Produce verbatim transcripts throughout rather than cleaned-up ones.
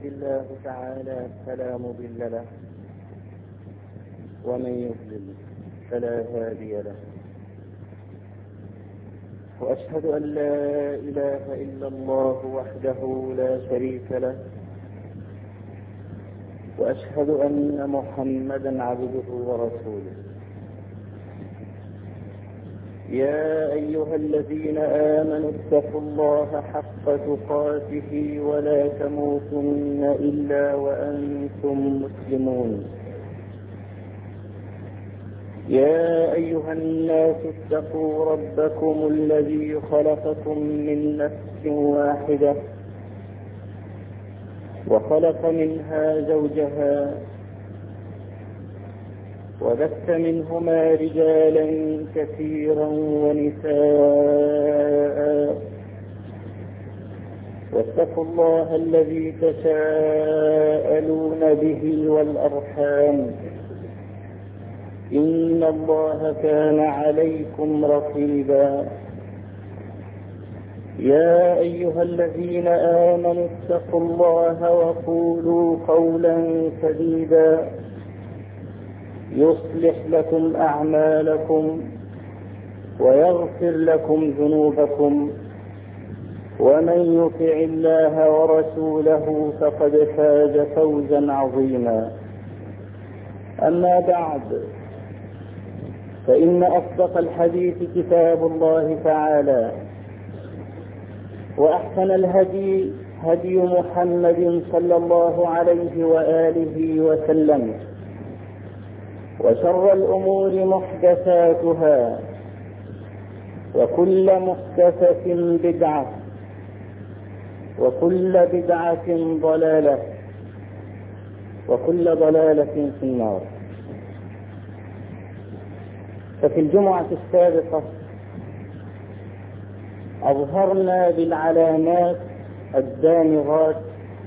الله تعالى فلا مضل له ومن يضلل فلا هادي له، وأشهد أن لا إله إلا الله وحده لا شريك له، وأشهد أن محمدا عبده ورسوله. يا أيها الذين آمنوا اتقوا الله حق تقاته ولا تموتن إلا وأنتم مسلمون. يا أيها الناس اتقوا ربكم الذي خلقكم من نفس واحدة وخلق منها زوجها وبث منهما رجالا كثيرا ونساء، واتقوا الله الذي تساءلون به والأرحام، إن الله كان عليكم رقيبا. يا أيها الذين آمنوا اتقوا الله وقولوا قولا سديدا يصلح لكم أعمالكم ويغفر لكم ذنوبكم، ومن يطع الله ورسوله فقد فاز فوزا عظيما. أما بعد، فإن أصدق الحديث كتاب الله تعالى، وأحسن الهدي هدي محمد صلى الله عليه وآله وسلم، وشر الأمور محدثاتها، وكل محدثة بدعة، وكل بدعة ضلالة، وكل ضلالة في النار. ففي الجمعة السابقة أظهرنا بالعلامات الدامغات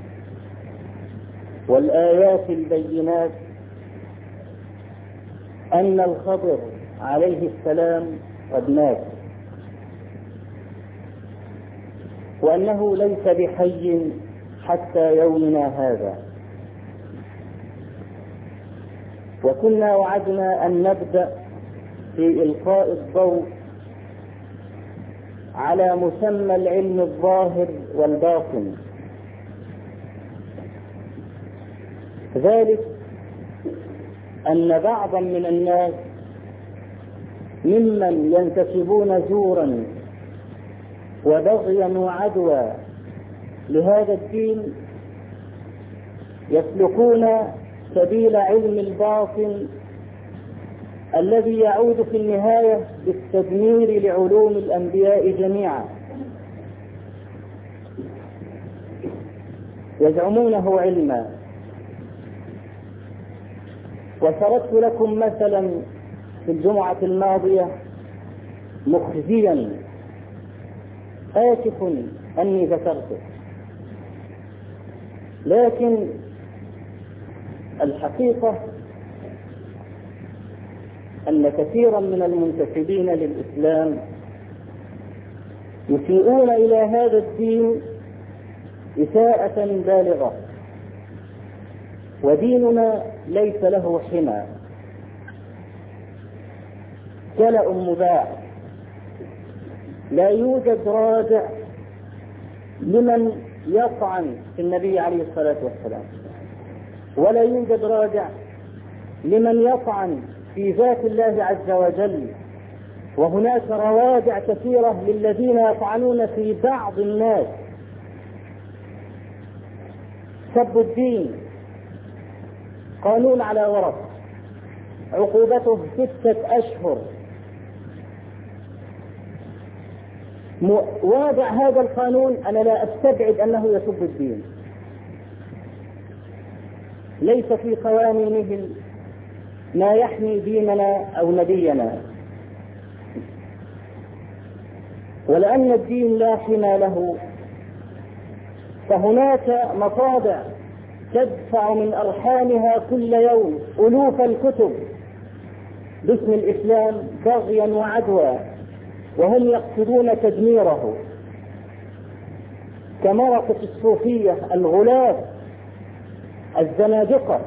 والآيات البينات أن الخضر عليه السلام قد مات، وأنه ليس بحي حتى يومنا هذا. وكنا وعدنا أن نبدأ في إلقاء الضوء على مسمى العلم الظاهر والباطن، ذلك أن بعضا من الناس ممن ينتسبون زورا وبغيا وعدوى لهذا الدين يسلكون سبيل علم الباطن الذي يعود في النهاية بالتدمير لعلوم الأنبياء جميعا. يزعمونه علما. وسردت لكم مثلا في الجمعة الماضية مخزيا آسف أني ذكرته، لكن الحقيقة أن كثيرا من المنتسبين للإسلام يسيئون إلى هذا الدين إساءة بالغة، وديننا ليس له حمى، كلأ مباح، لا يوجد رادع لمن يطعن في النبي عليه الصلاة والسلام، ولا يوجد رادع لمن يطعن في ذات الله عز وجل. وهناك روادع كثيرة للذين يطعنون في بعض الناس. سب الدين قانون على ورق، عقوبته ستة أشهر. واضع هذا القانون أنا لا أستبعد أنه يسب الدين، ليس في قوانينه ما يحمي ديننا أو نبينا، ولأن الدين لا حمى له فهناك مصادع تدفع من أرحامها كل يوم ألوف الكتب باسم الإسلام بغيا وعدوى، وهم يقصدون تدميره. كمرقة الصوفية الغلاة الزنادقة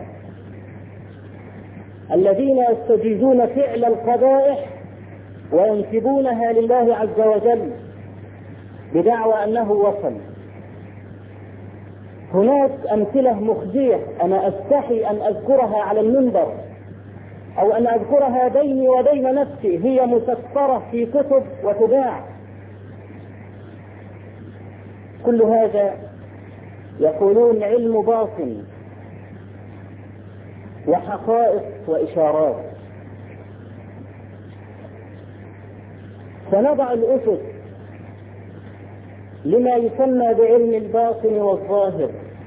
الذين يستجيزون فعل القبائح وينسبونها لله عز وجل بدعوى أنه وصل. هناك أمثلة مخزية أنا أستحي أن أذكرها على المنبر أو أن أذكرها بيني وبين نفسي، هي مسطرة في كتب وتباع. كل هذا يقولون علم باطن وحقائق وإشارات. فنضع الأسس لما يسمى بعلم الباطن والظاهر،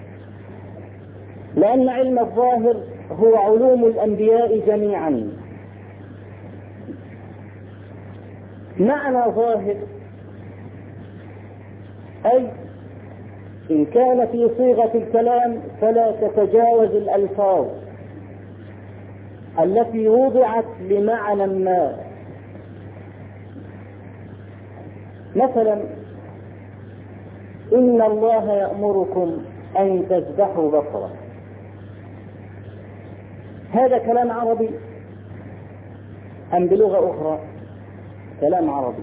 لأن علم الظاهر هو علوم الأنبياء جميعا. معنى ظاهر أي إن كان في صيغة الكلام فلا تتجاوز الألفاظ التي وضعت لمعنى ما. مثلا إن الله يأمركم أن تذبحوا بقرة، هذا كلام عربي أم بلغة أخرى؟ كلام عربي.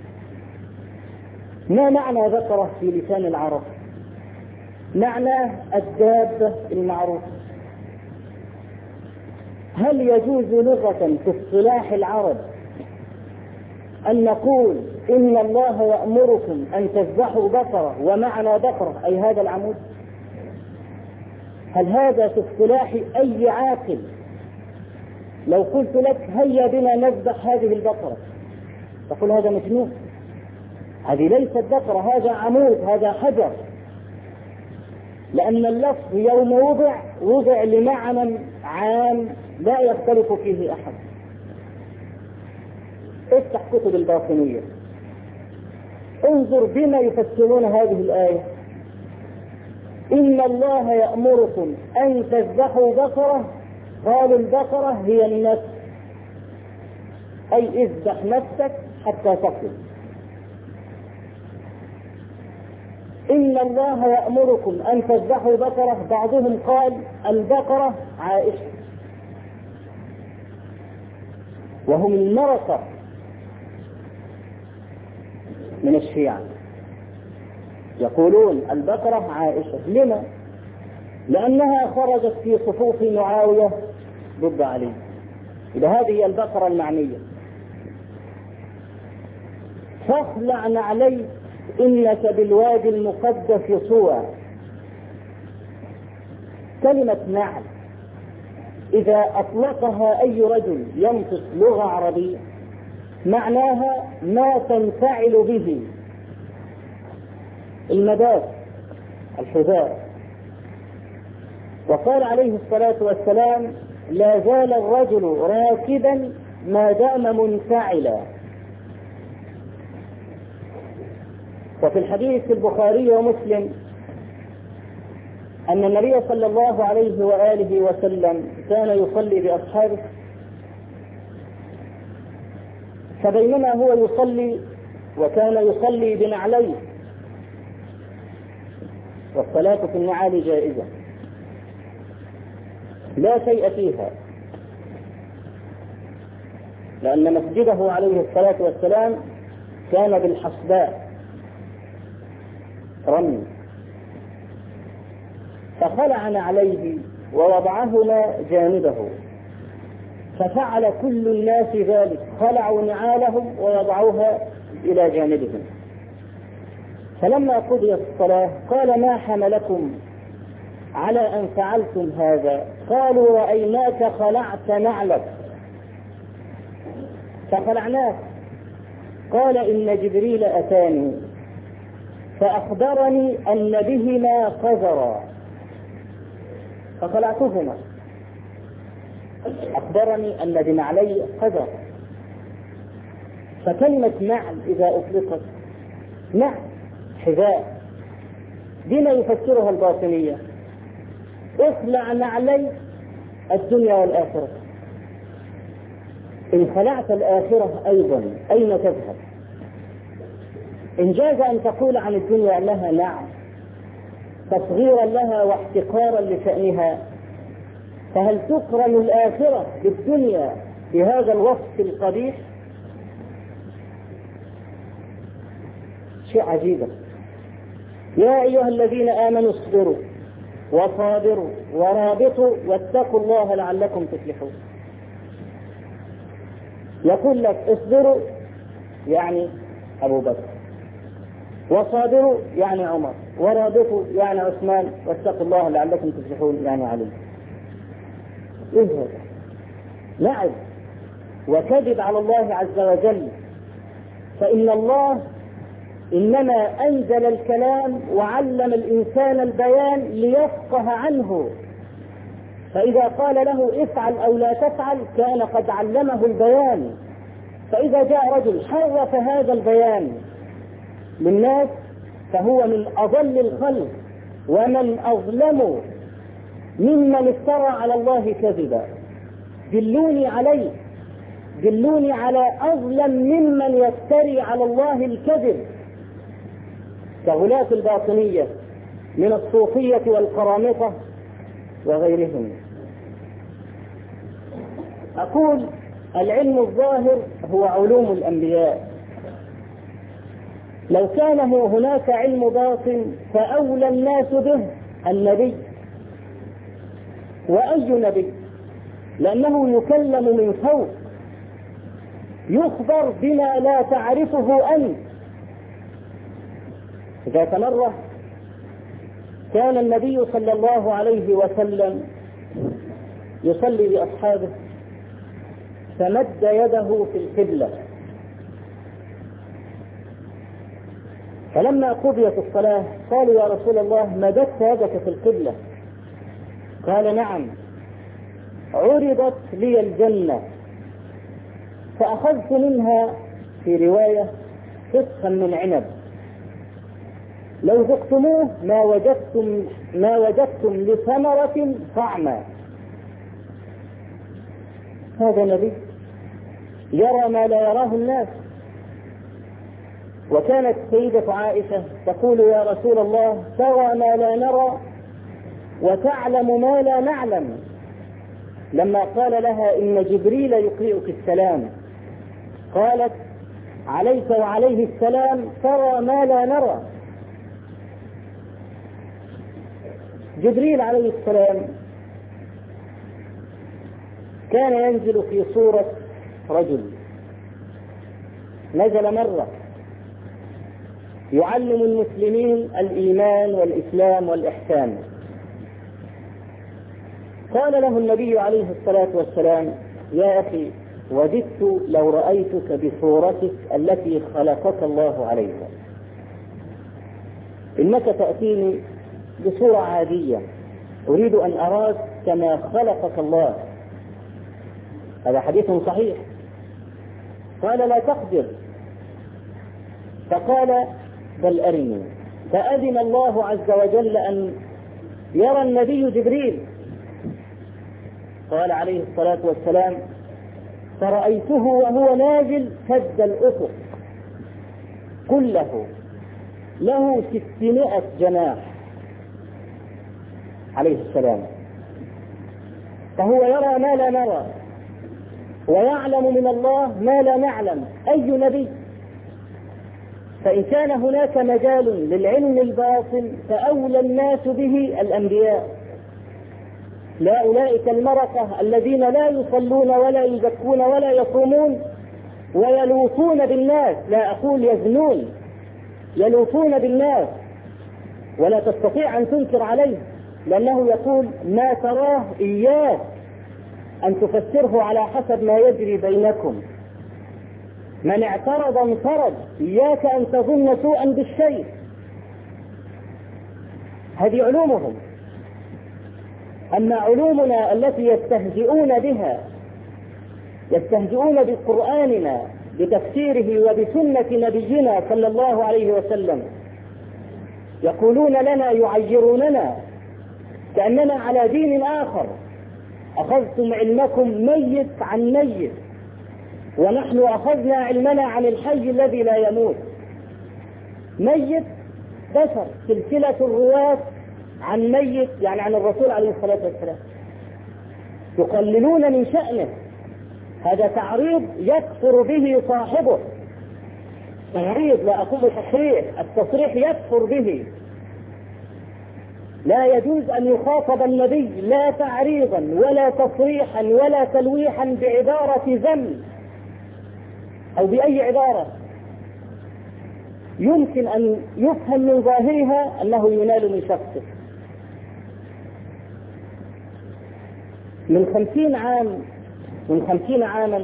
ما معنى بقرة في لسان العرب؟ معناه الدابة المعروفة. هل يجوز لغة في اصطلاح العرب أن نقول إن الله يأمركم أن تذبحوا بقرة ومعنى بقرة أي هذا العمود؟ هل هذا في اصطلاح أي عاقل لو قلت لك هيا بنا نذبح هذه البقرة تقول هذا مجنون، هذه ليست بقرة، هذا عمود، هذا حجر، لأن اللفظ يوم وضع وضع لمعنى عام لا يختلف فيه أحد. افتح كتب الباطنية انظر بما يفسرون هذه الآية. إن الله يأمركم أن تذبحوا بقرة، قالوا البقرة هي النفس، أي اذبح نفسك حتى تقتل. إن الله يأمركم أن تذبحوا بقرة، بعضهم قال البقرة عائشة، وهم المرقة من الشيعة يقولون البقرة عائشة. لما؟ لأنها خرجت في صفوف معاوية ضد علي، إذا هذه هي البقرة المعنية. فاخلع نعليك إنك بالوادي المقدس طوى. كلمة نعل إذا أطلقها أي رجل ينطق لغة عربية معناها ما تنفعل به، المداد، الحذاء. وقال عليه الصلاة والسلام لا زال الرجل راكبا ما دام منفعلا. وفي الحديث البخاري ومسلم أن النبي صلى الله عليه وآله وسلم كان يصلي بأصحابه، فبينما هو يصلي وكان يصلي بنعليه، والصلاة في النعال جائزة لا شيء فيها، لأن مسجده عليه الصلاة والسلام كان بالحصباء رمي، فخلع نعليه ووضعهما جانبه، ففعل كل الناس ذلك، خلعوا نعالهم ووضعوها إلى جانبهم. فلما قضيت الصلاة قال ما حملكم على أن فعلتم هذا؟ قالوا رأيناك خلعت نعلك فخلعناك. قال إن جبريل أتاني فأخبرني أن بهما قذرا فخلعتهما، أخبرني أن بنعلي قذر. فكلمة نعل إذا أطلقت نعل حذاء، بما يفسرها الباطنية اخلع نعلي الدنيا والآخرة. إن خلعت الآخرة أيضا أين تذهب؟ إن جاز أن تقول عن الدنيا أنها نعم، تصغيرا لها واحتقارا لشأنها، فهل تقرن الآخرة بالدنيا بهذا الوصف القبيح؟ شيء عجيب. يا أيها الذين آمنوا اصبروا وصابروا ورابطوا واتقوا الله لعلكم تفلحون. يقول لك اصبروا يعني أبو بكر، وصابروا يعني عمر، ورابطوا يعني عثمان، واتقوا الله لعلكم تفلحون يعني علي. إيه هذا؟ لعب وكذب على الله عز وجل. فإن الله إنما أنزل الكلام وعلم الإنسان البيان ليفقه عنه، فإذا قال له افعل أو لا تفعل كان قد علمه البيان. فإذا جاء رجل حرف هذا البيان للناس فهو من أضل الخلق ومن أظلم ممن افترى على الله كذبا. دلوني عليه، دلوني على أظلم ممن يفتري على الله الكذب كغلاة الباطنية من الصوفية والقرامطة وغيرهم. أقول العلم الظاهر هو علوم الأنبياء. لو كان هناك علم باطن فأولى الناس به النبي. وأي نبي؟ لأنه يكلم من فوق، يخبر بما لا تعرفه أنت. ذات مرة كان النبي صلى الله عليه وسلم يصلي بأصحابه فمد يده في القبلة، فلما قضيت الصلاة قالوا يا رسول الله مددت يدك في القبلة؟ قال نعم، عرضت لي الجنة فأخذت منها في رواية فسخا من عنب لو ذقتموه ما وجدتم ما وجدتم لثمرة طعما. هذا نبي يرى ما لا يراه الناس. وكانت سيدة عائشة تقول يا رسول الله ترى ما لا نرى وتعلم ما لا نعلم. لما قال لها إن جبريل يقرئك السلام قالت عليك وعليه السلام ترى ما لا نرى. جبريل عليه السلام كان ينزل في صورة رجل، نزل مرة يعلم المسلمين الإيمان والإسلام والإحسان. قال له النبي عليه الصلاة والسلام يا أخي وددت لو رأيتك بصورتك التي خلقك الله عليها، إنك تأتيني بصورة عادية، أريد أن أراك كما خلقك الله. هذا حديث صحيح. قال لا تقدر، فقال بل أرني، فأذن الله عز وجل أن يرى النبي جبريل. قال عليه الصلاة والسلام فرأيته وهو نازل سد الأفق كله له ستمائة جناح عليه السلام، فهو يرى ما لا نرى ويعلم من الله ما لا نعلم. أي نبي؟ فإن كان هناك مجال للعلم الباطن فأولى الناس به الأنبياء، لا أولئك المرقة الذين لا يصلون ولا يزكون ولا يصومون ويلوثون بالناس، لا أقول يزنون، يلوثون بالناس، ولا تستطيع أن تنكر عليه، لأنه يقول ما تراه إياك أن تفسره على حسب ما يجري بينكم، من اعترض انفرد، إياك أن تظن سوءا بالشيء. هذه علومهم. أما علومنا التي يستهزئون بها، يستهزئون بقرآننا بتفسيره وبسنة نبينا صلى الله عليه وسلم، يقولون لنا يعيروننا كأننا على دين آخر، أخذتم علمكم ميت عن ميت ونحن أخذنا علمنا عن الحي الذي لا يموت. ميت بشر، سلسلة الرواة عن ميت، يعني عن الرسول عليه الصلاة والسلام، يقللون من شأنه. هذا تعريض يكفر به صاحبه، تعريض، لا أقول تصريح، التصريح يكفر به. لا يجوز أن يخاطب النبي لا تعريضا ولا تصريحا ولا تلويحا بعبارة ذم أو بأي عبارة يمكن أن يفهم من ظاهرها أنه ينال من شخصه. من خمسين عام من خمسين عاما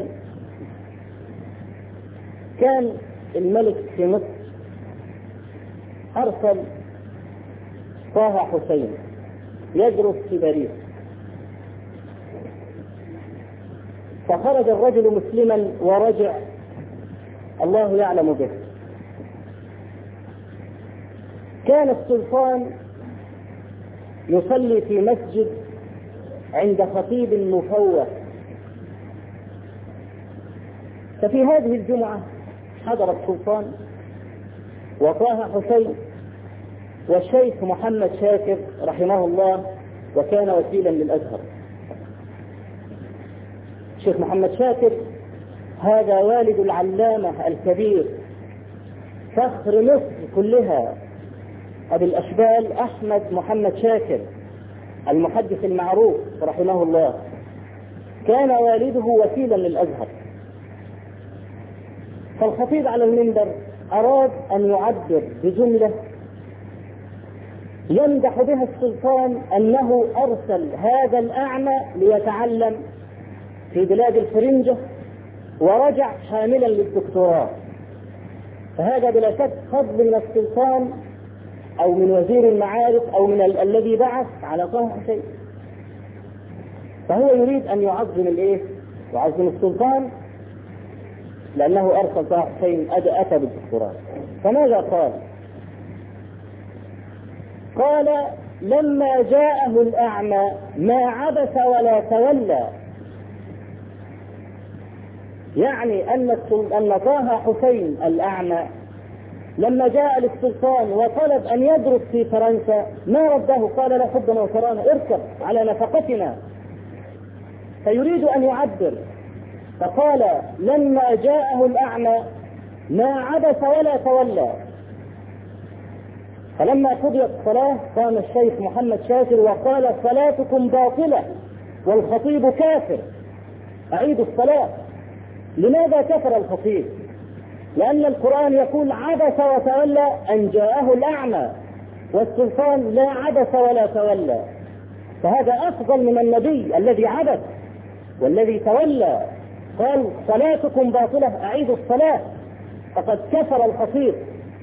كان الملك في مصر أرسل طه حسين يدرس في باريس، فخرج الرجل مسلما ورجع الله يعلم به. كان السلطان يصلي في مسجد عند خطيب مفوه، ففي هذه الجمعة حضر السلطان وطه حسين والشيخ محمد شاكر رحمه الله، وكان وكيلا للأزهر. الشيخ محمد شاكر هذا والد العلامة الكبير فخر مصر كلها أبي الأشبال أحمد محمد شاكر المحدث المعروف رحمه الله، كان والده وكيلا للأزهر. فالخطيب على المنبر أراد أن يعبر بجملة يمدح بها السلطان أنه أرسل هذا الأعمى ليتعلم في بلاد الفرنجة ورجع حاملا للدكتوراه. فهذا بلا شك فضل من السلطان أو من وزير المعارف أو من ال- الذي بعث على طه حسين. فهو يريد أن يعظم الإيه؟ يعظم السلطان لأنه أرسل طه حسين أتى بالدكتوراه. فماذا قال؟ قال: لما جاءه الأعمى ما عبس ولا تولى. يعني أن أن طه حسين الأعمى لما جاء للسلطان وطلب أن يدرس في فرنسا ما رده، قال: لا حبنا وكرانا، اركب على نفقتنا. فيريد أن يعبر، فقال: لما جاءه الأعمى ما عبس ولا تولى. فلما قضيت الصلاة قام الشيخ محمد شاكر وقال: صلاتكم باطلة والخطيب كافر، أعيدوا الصلاة. لماذا كفر الخطيب؟ لأن القرآن يقول: عبس وتولى أن جاءه الأعمى، والسلطان لا عبس ولا تولى. فهذا أفضل من النبي الذي عبس والذي تولى. قال: صلاتكم باطلة، أعيدوا الصلاة، فقد كفر الخطيب.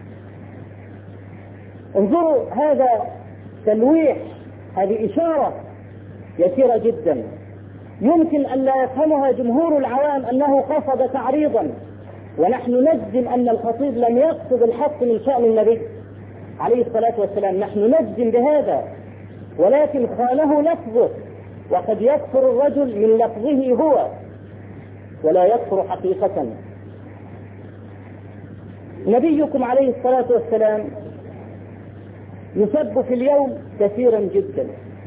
انظروا، هذا تلويح، هذه إشارة يسيرة جدا يمكن أن لا يفهمها جمهور العوام أنه قصد تعريضا، ونحن نجزم أن الخطيب لم يقصد الحق من شأن النبي عليه الصلاة والسلام، نحن نجزم بهذا، ولكن خانه لفظه، وقد يكفر الرجل من لفظه هو ولا يكفر حقيقة. نبيكم عليه الصلاة والسلام يسب في اليوم كثيرا جدا.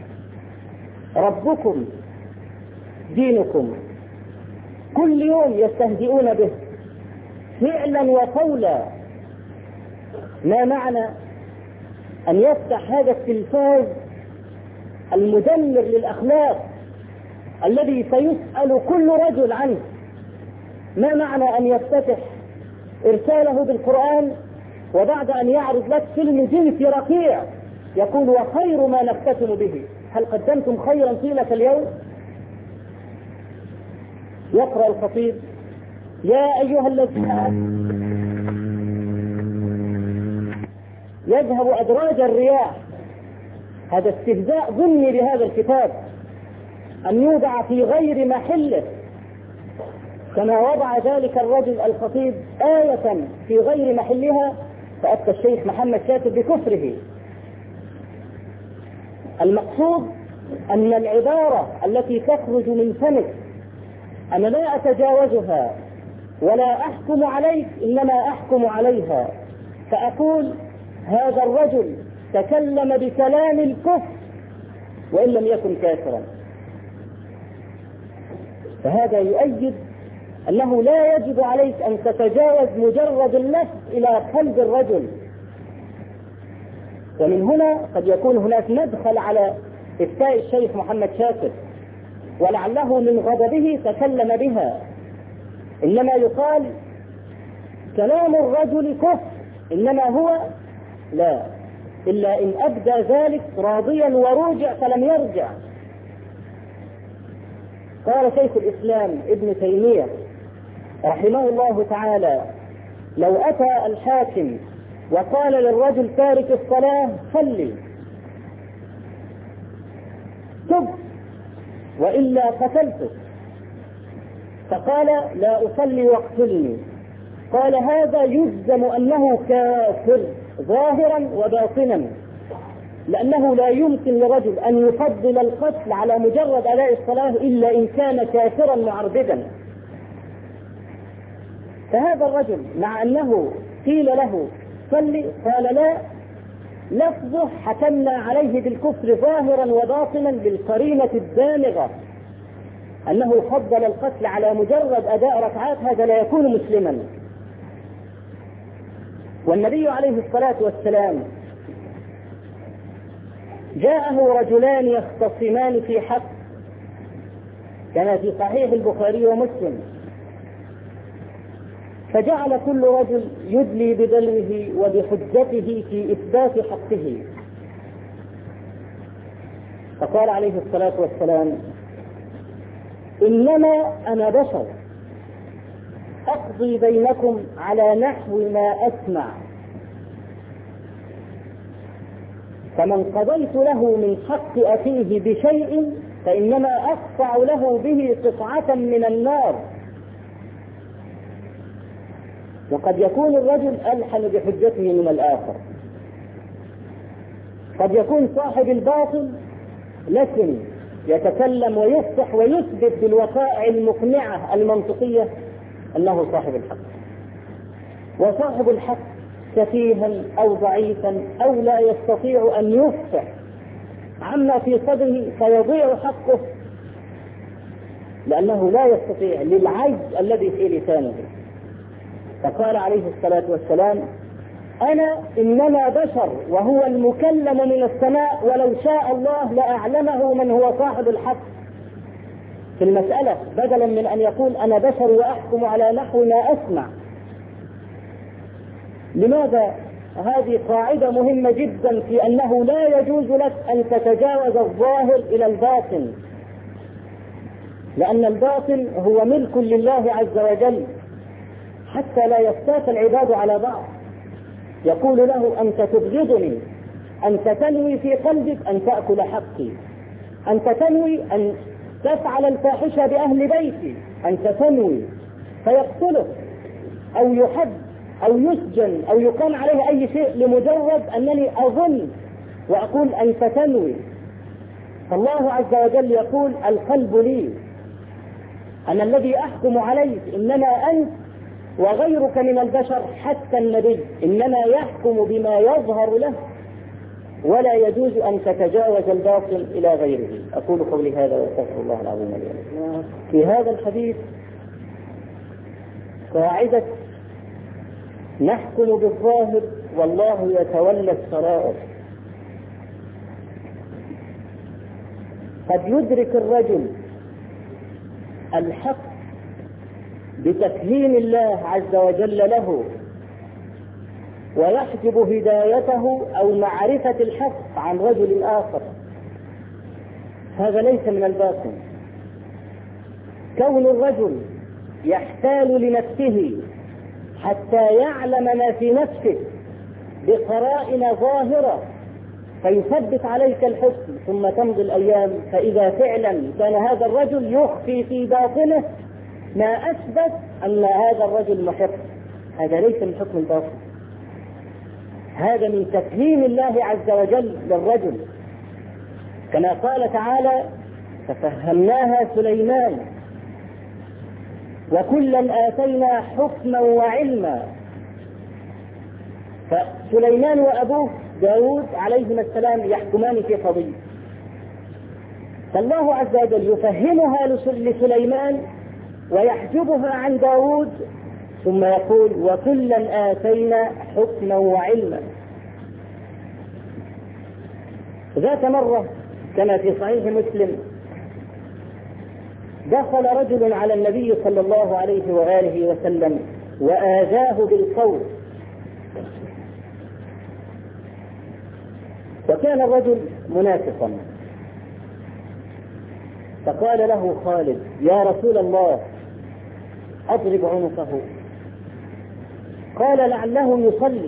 ربكم دينكم، كل يوم يستهزئون به فعلا وقولا. ما معنى أن يفتح هذا التلفاز المدمر للأخلاق الذي سيسأل كل رجل عنه؟ ما معنى أن يفتتح إرساله بالقرآن وبعد أن يعرض لك فيلم جنسي رقيع يقول: وخير ما نختتم به، هل قدمتم خيرا طيلة اليوم؟ يقرأ الخطيب: يا أيها الذين آمنوا، يذهب أدراج الرياح. هذا استهزاء ضمني بهذا الكتاب، أن يوضع في غير محله، كما وضع ذلك الرجل الخطيب آية في غير محلها فأتى الشيخ محمد شاكر بكفره. المقصود أن العبارة التي تخرج من فمك أنا لا أتجاوزها ولا أحكم عليك، إنما أحكم عليها، فأقول: هذا الرجل تكلم بكلام الكفر وإن لم يكن كافرا. فهذا يؤيد أنه لا يجب عليك أن تتجاوز مجرد اللفظ إلى قلب الرجل. ومن هنا قد يكون هناك مدخل على إفتاء الشيخ محمد شاكر، ولعله من غضبه تكلم بها. إنما يقال كلام الرجل كفر، إنما هو لا، إلا إن أبدى ذلك راضيا ورجع فلم يرجع. قال شيخ الإسلام ابن تيمية رحمه الله تعالى: لو أتى الحاكم وقال للرجل تارك الصلاة صلي، تب وإلا قتلتك، فقال لا أصلي واقتلني، قال هذا يجزم أنه كافر ظاهرا وباطنا، لأنه لا يمكن لرجل أن يفضل القتل على مجرد أداء الصلاة إلا إن كان كافرا معربدا. فهذا الرجل مع أنه قيل له صلي قال لا، لفظه حكمنا عليه بالكفر ظاهرا وباطنا بالقرينة الدامغة أنه فضل القتل على مجرد أداء ركعات، هذا لا يكون مسلما. والنبي عليه الصلاة والسلام جاءه رجلان يختصمان في حق، كما في صحيح البخاري ومسلم، فجعل كل رجل يدلي بدلوه وبحجته في إثبات حقه. فقال عليه الصلاة والسلام: إنما أنا بشر أقضي بينكم على نحو ما أسمع، فمن قضيت له من حق أخيه بشيء فإنما أقطع له به قطعة من النار. وقد يكون الرجل ألحن بحجته من الآخر، قد يكون صاحب الباطل لكن يتكلم ويفتح ويثبت بالوقائع المقنعة المنطقية أنه صاحب الحق، وصاحب الحق سفيها أو ضعيفا أو لا يستطيع أن يفتح عما في صدره فيضيع حقه لأنه لا يستطيع للعجز الذي في لسانه. فقال عليه الصلاة والسلام: أنا إنما بشر وهو المكلم من السماء، ولو شاء الله لأعلمه من هو صاحب الحق في المسألة، بدلا من أن يقول أنا بشر وأحكم على نحو ما أسمع. لماذا؟ هذه قاعدة مهمة جدا في أنه لا يجوز لك أن تتجاوز الظاهر إلى الباطن، لأن الباطن هو ملك لله عز وجل، حتى لا يفتات العباد على بعض. يقول له: أنت تبغضني، أنت تنوي في قلبك أن تأكل حقي، أنت تنوي أن تفعل الفاحشة بأهل بيتي، أنت تنوي، فيقتلك أو يحد أو يسجن أو يقام عليه أي شيء لمجرد أنني أظن وأقول أنت تنوي. فالله عز وجل يقول: القلب لي، أنا الذي أحكم عليك، إنما أنت وغيرك من البشر حتى النبي إنما يحكم بما يظهر له، ولا يجوز أن تتجاوز الباطل إلى غيره. أقول قولي هذا وأستغفر الله العظيم لي ولكم. في هذا الحديث قاعدة نحكم بالظاهر والله يتولى السرائر. قد يدرك الرجل الحق بتكليم الله عز وجل له ويحجب هدايته أو معرفة الحق عن رجل آخر، هذا ليس من الباطن. كون الرجل يحتال لنفسه حتى يعلم ما في نفسه بقرائن ظاهرة فيثبت عليك الحكم، ثم تمضي الأيام فإذا فعلا كان هذا الرجل يخفي في باطنه ما أثبت أن هذا الرجل محق، هذا ليس من حكم الباطن، هذا من تفهيم الله عز وجل للرجل، كما قال تعالى: ففهمناها سليمان وكلا آتينا حكما وعلما. فسليمان وأبوه داود عليهما السلام يحكمان في قضية، فالله عز وجل يفهمها لسليمان ويحجبها عن داود، ثم يقول وكلا آتينا حكما وعلما. ذات مرة كما في صحيح مسلم دخل رجل على النبي صلى الله عليه وآله وسلم وآذاه بالقول، وكان الرجل منافقا، فقال له خالد يا رسول الله أضرب عنقه، قال لعله يصلي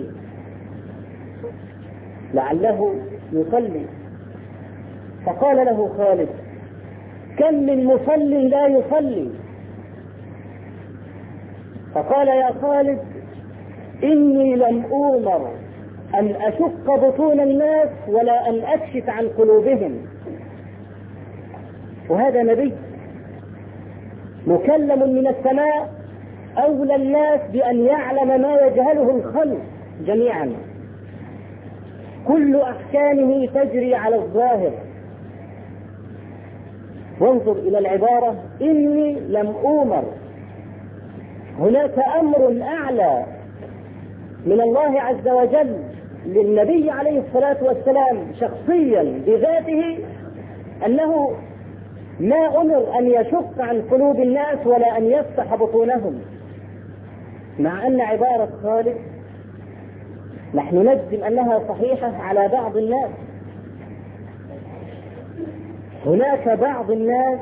لعله يصلي فقال له خالد كم من مصل لا يصلي، فقال يا خالد إني لم أؤمر أن أشق بطون الناس ولا أن أكشف عن قلوبهم، وهذا نبي مكلم من السماء أولى الناس بأن يعلم ما يجهله الخلق جميعا، كل أحكامه تجري على الظاهر. وانظر إلى العبارة إني لم أؤمر، هناك أمر أعلى من الله عز وجل للنبي عليه الصلاة والسلام شخصيا بذاته، أنه ما أمر أن يشق عن قلوب الناس ولا أن يفتح بطونهم، مع أن عبارة خالد نحن نجزم أنها صحيحة على بعض الناس. هناك بعض الناس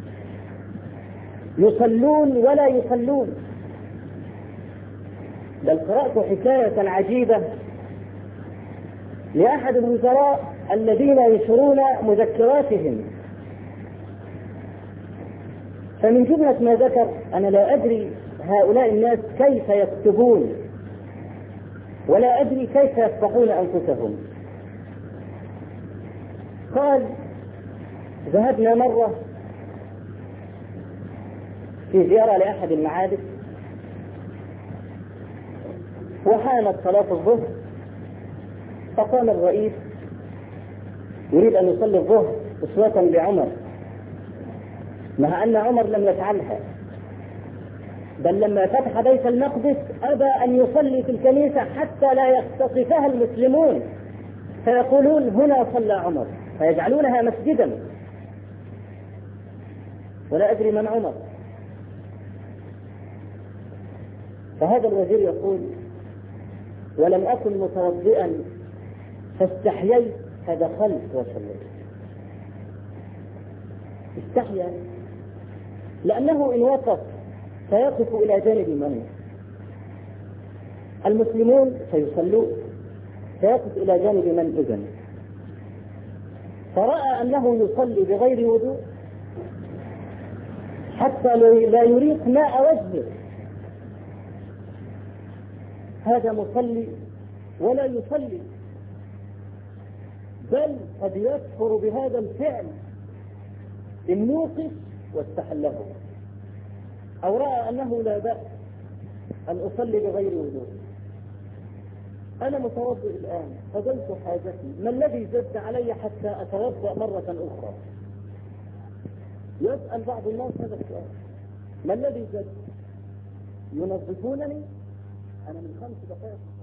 يصلون ولا يصلون، بل قرأت حكاية عجيبة لأحد الوزراء الذين ينشرون مذكراتهم، فمن جملة ما ذكر أنا لا أدري هؤلاء الناس كيف يكتبون ولا أدري كيف يفضحون أنفسهم. قال ذهبنا مرة في زيارة لأحد المعابد وحانت صلاة الظهر، فقام الرئيس يريد أن يصلي الظهر أسوة بعمر، مع أن عمر لم يفعلها، بل لما فتح بيت المقدس أبى أن يصلي في الكنيسة حتى لا يختطفها المسلمون فيقولون هنا صلى عمر، فيجعلونها مسجدا، ولا أدري من عمر. فهذا الوزير يقول ولم أكن متوضئا فاستحييت فدخلت وصليت. استحيا لأنه إن وقف سيقف إلى جانب من؟ المسلمون سيصلون، سيقف إلى جانب من إذن؟ فرأى أنه يصلي بغير وضوء حتى لا يريق ماء وجهه، هذا مصلي ولا يصلي، بل قد يكفر بهذا الفعل إن موقف واستحله، أو رأى أنه لا بأس أن أصلي بغير وضوء. أنا متوضئ الآن قضيت حاجتي، ما الذي زد علي حتى أتوضأ مرة أخرى؟ يسأل بعض الناس هذا السؤال، ما الذي زد؟ ينظفونني أنا من خمس دقائق